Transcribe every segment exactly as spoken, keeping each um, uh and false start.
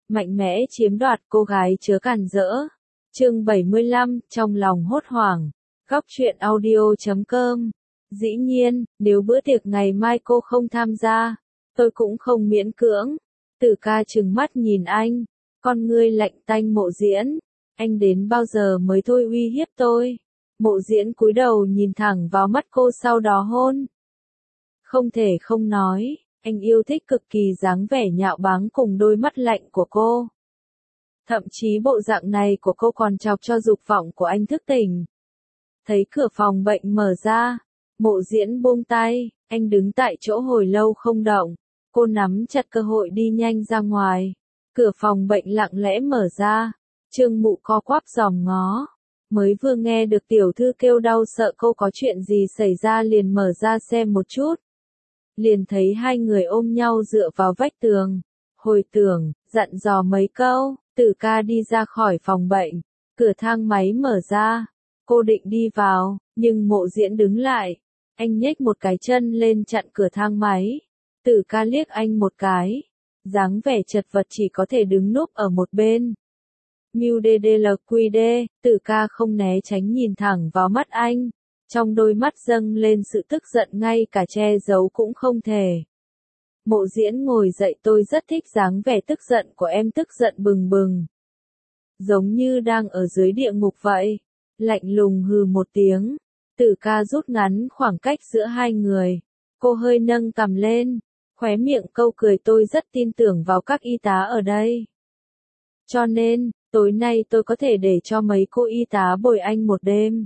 mạnh mẽ chiếm đoạt cô gái chớ càn rỡ. Chương bảy mươi lăm, trong lòng hốt hoảng. Góc truyện audio chấm com. Dĩ nhiên, nếu bữa tiệc ngày mai cô không tham gia, tôi cũng không miễn cưỡng. Tử ca trừng mắt nhìn anh, con ngươi lạnh tanh. Mộ Diễn, anh đến bao giờ mới thôi uy hiếp tôi? Mộ Diễn cúi đầu nhìn thẳng vào mắt cô sau đó hôn. Không thể không nói, anh yêu thích cực kỳ dáng vẻ nhạo báng cùng đôi mắt lạnh của cô. Thậm chí bộ dạng này của cô còn chọc cho dục vọng của anh thức tỉnh. Thấy cửa phòng bệnh mở ra, Mộ Diễn buông tay, anh đứng tại chỗ hồi lâu không động. Cô nắm chặt cơ hội đi nhanh ra ngoài. Cửa phòng bệnh lặng lẽ mở ra, Trương Mụ co quắp giòm ngó. Mới vừa nghe được tiểu thư kêu đau sợ cô có chuyện gì xảy ra liền mở ra xem một chút. Liền thấy hai người ôm nhau dựa vào vách tường. Hồi tưởng, dặn dò mấy câu, Tử ca đi ra khỏi phòng bệnh. Cửa thang máy mở ra. Cô định đi vào, nhưng Mộ Diễn đứng lại. Anh nhếch một cái chân lên chặn cửa thang máy. Tử ca liếc anh một cái. Dáng vẻ chật vật chỉ có thể đứng núp ở một bên. Miu đê đê lờ quy đê, Tử ca không né tránh nhìn thẳng vào mắt anh. Trong đôi mắt dâng lên sự tức giận ngay cả che giấu cũng không thể. Mộ Diễn ngồi dậy, tôi rất thích dáng vẻ tức giận của em, tức giận bừng bừng. Giống như đang ở dưới địa ngục vậy. Lạnh lùng hừ một tiếng. Tử ca rút ngắn khoảng cách giữa hai người. Cô hơi nâng cằm lên, khóe miệng câu cười, tôi rất tin tưởng vào các y tá ở đây. Cho nên, tối nay tôi có thể để cho mấy cô y tá bồi anh một đêm.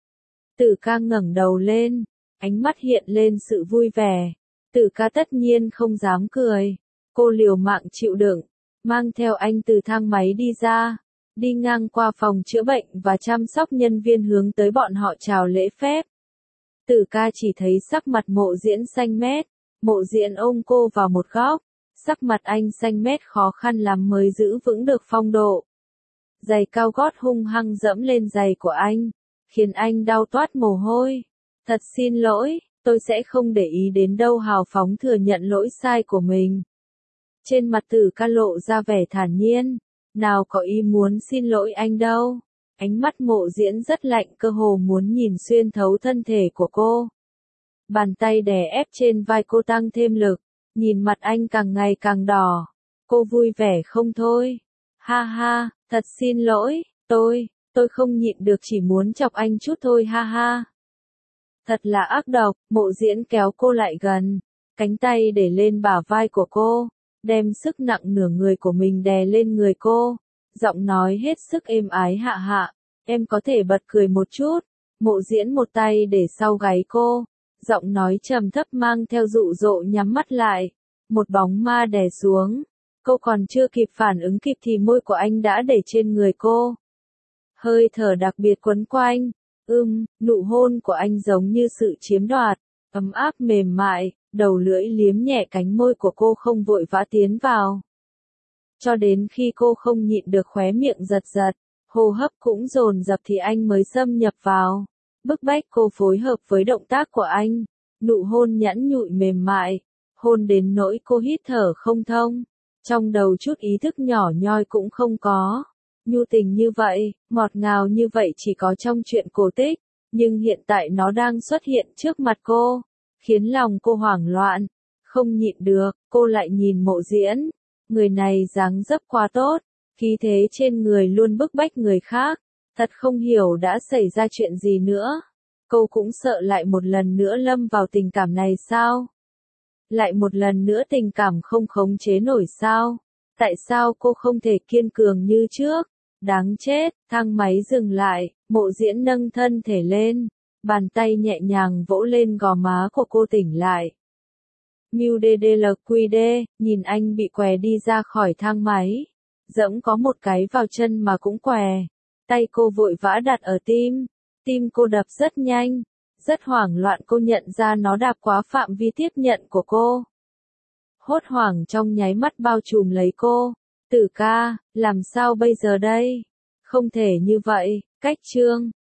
Tử ca ngẩng đầu lên, ánh mắt hiện lên sự vui vẻ. Tử ca tất nhiên không dám cười. Cô liều mạng chịu đựng, mang theo anh từ thang máy đi ra. Đi ngang qua phòng chữa bệnh và chăm sóc nhân viên hướng tới bọn họ chào lễ phép. Tử ca chỉ thấy sắc mặt Mộ Diễn xanh mét. Mộ Diễn ôm cô vào một góc. Sắc mặt anh xanh mét khó khăn lắm mới giữ vững được phong độ. Giày cao gót hung hăng dẫm lên giày của anh, khiến anh đau toát mồ hôi. Thật xin lỗi, tôi sẽ không để ý đến đâu, hào phóng thừa nhận lỗi sai của mình. Trên mặt Tử ca lộ ra vẻ thản nhiên. Nào có ý muốn xin lỗi anh đâu. Ánh mắt Mộ Diễn rất lạnh, cơ hồ muốn nhìn xuyên thấu thân thể của cô. Bàn tay đè ép trên vai cô tăng thêm lực. Nhìn mặt anh càng ngày càng đỏ. Cô vui vẻ không thôi. Ha ha, thật xin lỗi, tôi, tôi không nhịn được, chỉ muốn chọc anh chút thôi, ha ha. Thật là ác độc. Mộ Diễn kéo cô lại gần. Cánh tay để lên bả vai của cô. Đem sức nặng nửa người của mình đè lên người cô. Giọng nói hết sức êm ái, hạ hạ, em có thể bật cười một chút. Mộ Diễn một tay để sau gáy cô. Giọng nói trầm thấp mang theo dụ dỗ, nhắm mắt lại. Một bóng ma đè xuống. Cô còn chưa kịp phản ứng kịp thì môi của anh đã để trên người cô. Hơi thở đặc biệt quấn quanh. Ưm, nụ hôn của anh giống như sự chiếm đoạt. Ấm áp mềm mại, đầu lưỡi liếm nhẹ cánh môi của cô không vội vã tiến vào. Cho đến khi cô không nhịn được khóe miệng giật giật, hô hấp cũng dồn dập thì anh mới xâm nhập vào. Bức bách cô phối hợp với động tác của anh. Nụ hôn nhẵn nhụi mềm mại. Hôn đến nỗi cô hít thở không thông. Trong đầu chút ý thức nhỏ nhoi cũng không có. Nhu tình như vậy, ngọt ngào như vậy chỉ có trong truyện cổ tích. Nhưng hiện tại nó đang xuất hiện trước mặt cô. Khiến lòng cô hoảng loạn. Không nhịn được, cô lại nhìn Mộ Diễn. Người này dáng dấp quá tốt. Khí thế trên người luôn bức bách người khác. Thật không hiểu đã xảy ra chuyện gì nữa. Cô cũng sợ lại một lần nữa lâm vào tình cảm này sao? Lại một lần nữa tình cảm không khống chế nổi sao? Tại sao cô không thể kiên cường như trước? Đáng chết. Thang máy dừng lại. Mộ Diễn nâng thân thể lên. Bàn tay nhẹ nhàng vỗ lên gò má của cô, tỉnh lại. Miu đê đê lờ quy đê, nhìn anh bị què đi ra khỏi thang máy. Dẫm có một cái vào chân mà cũng què. Tay cô vội vã đặt ở tim. Tim cô đập rất nhanh. Rất hoảng loạn, cô nhận ra nó đạp quá phạm vi tiếp nhận của cô. Hốt hoảng trong nháy mắt bao trùm lấy cô. Tử ca, làm sao bây giờ đây? Không thể như vậy, cách Trương,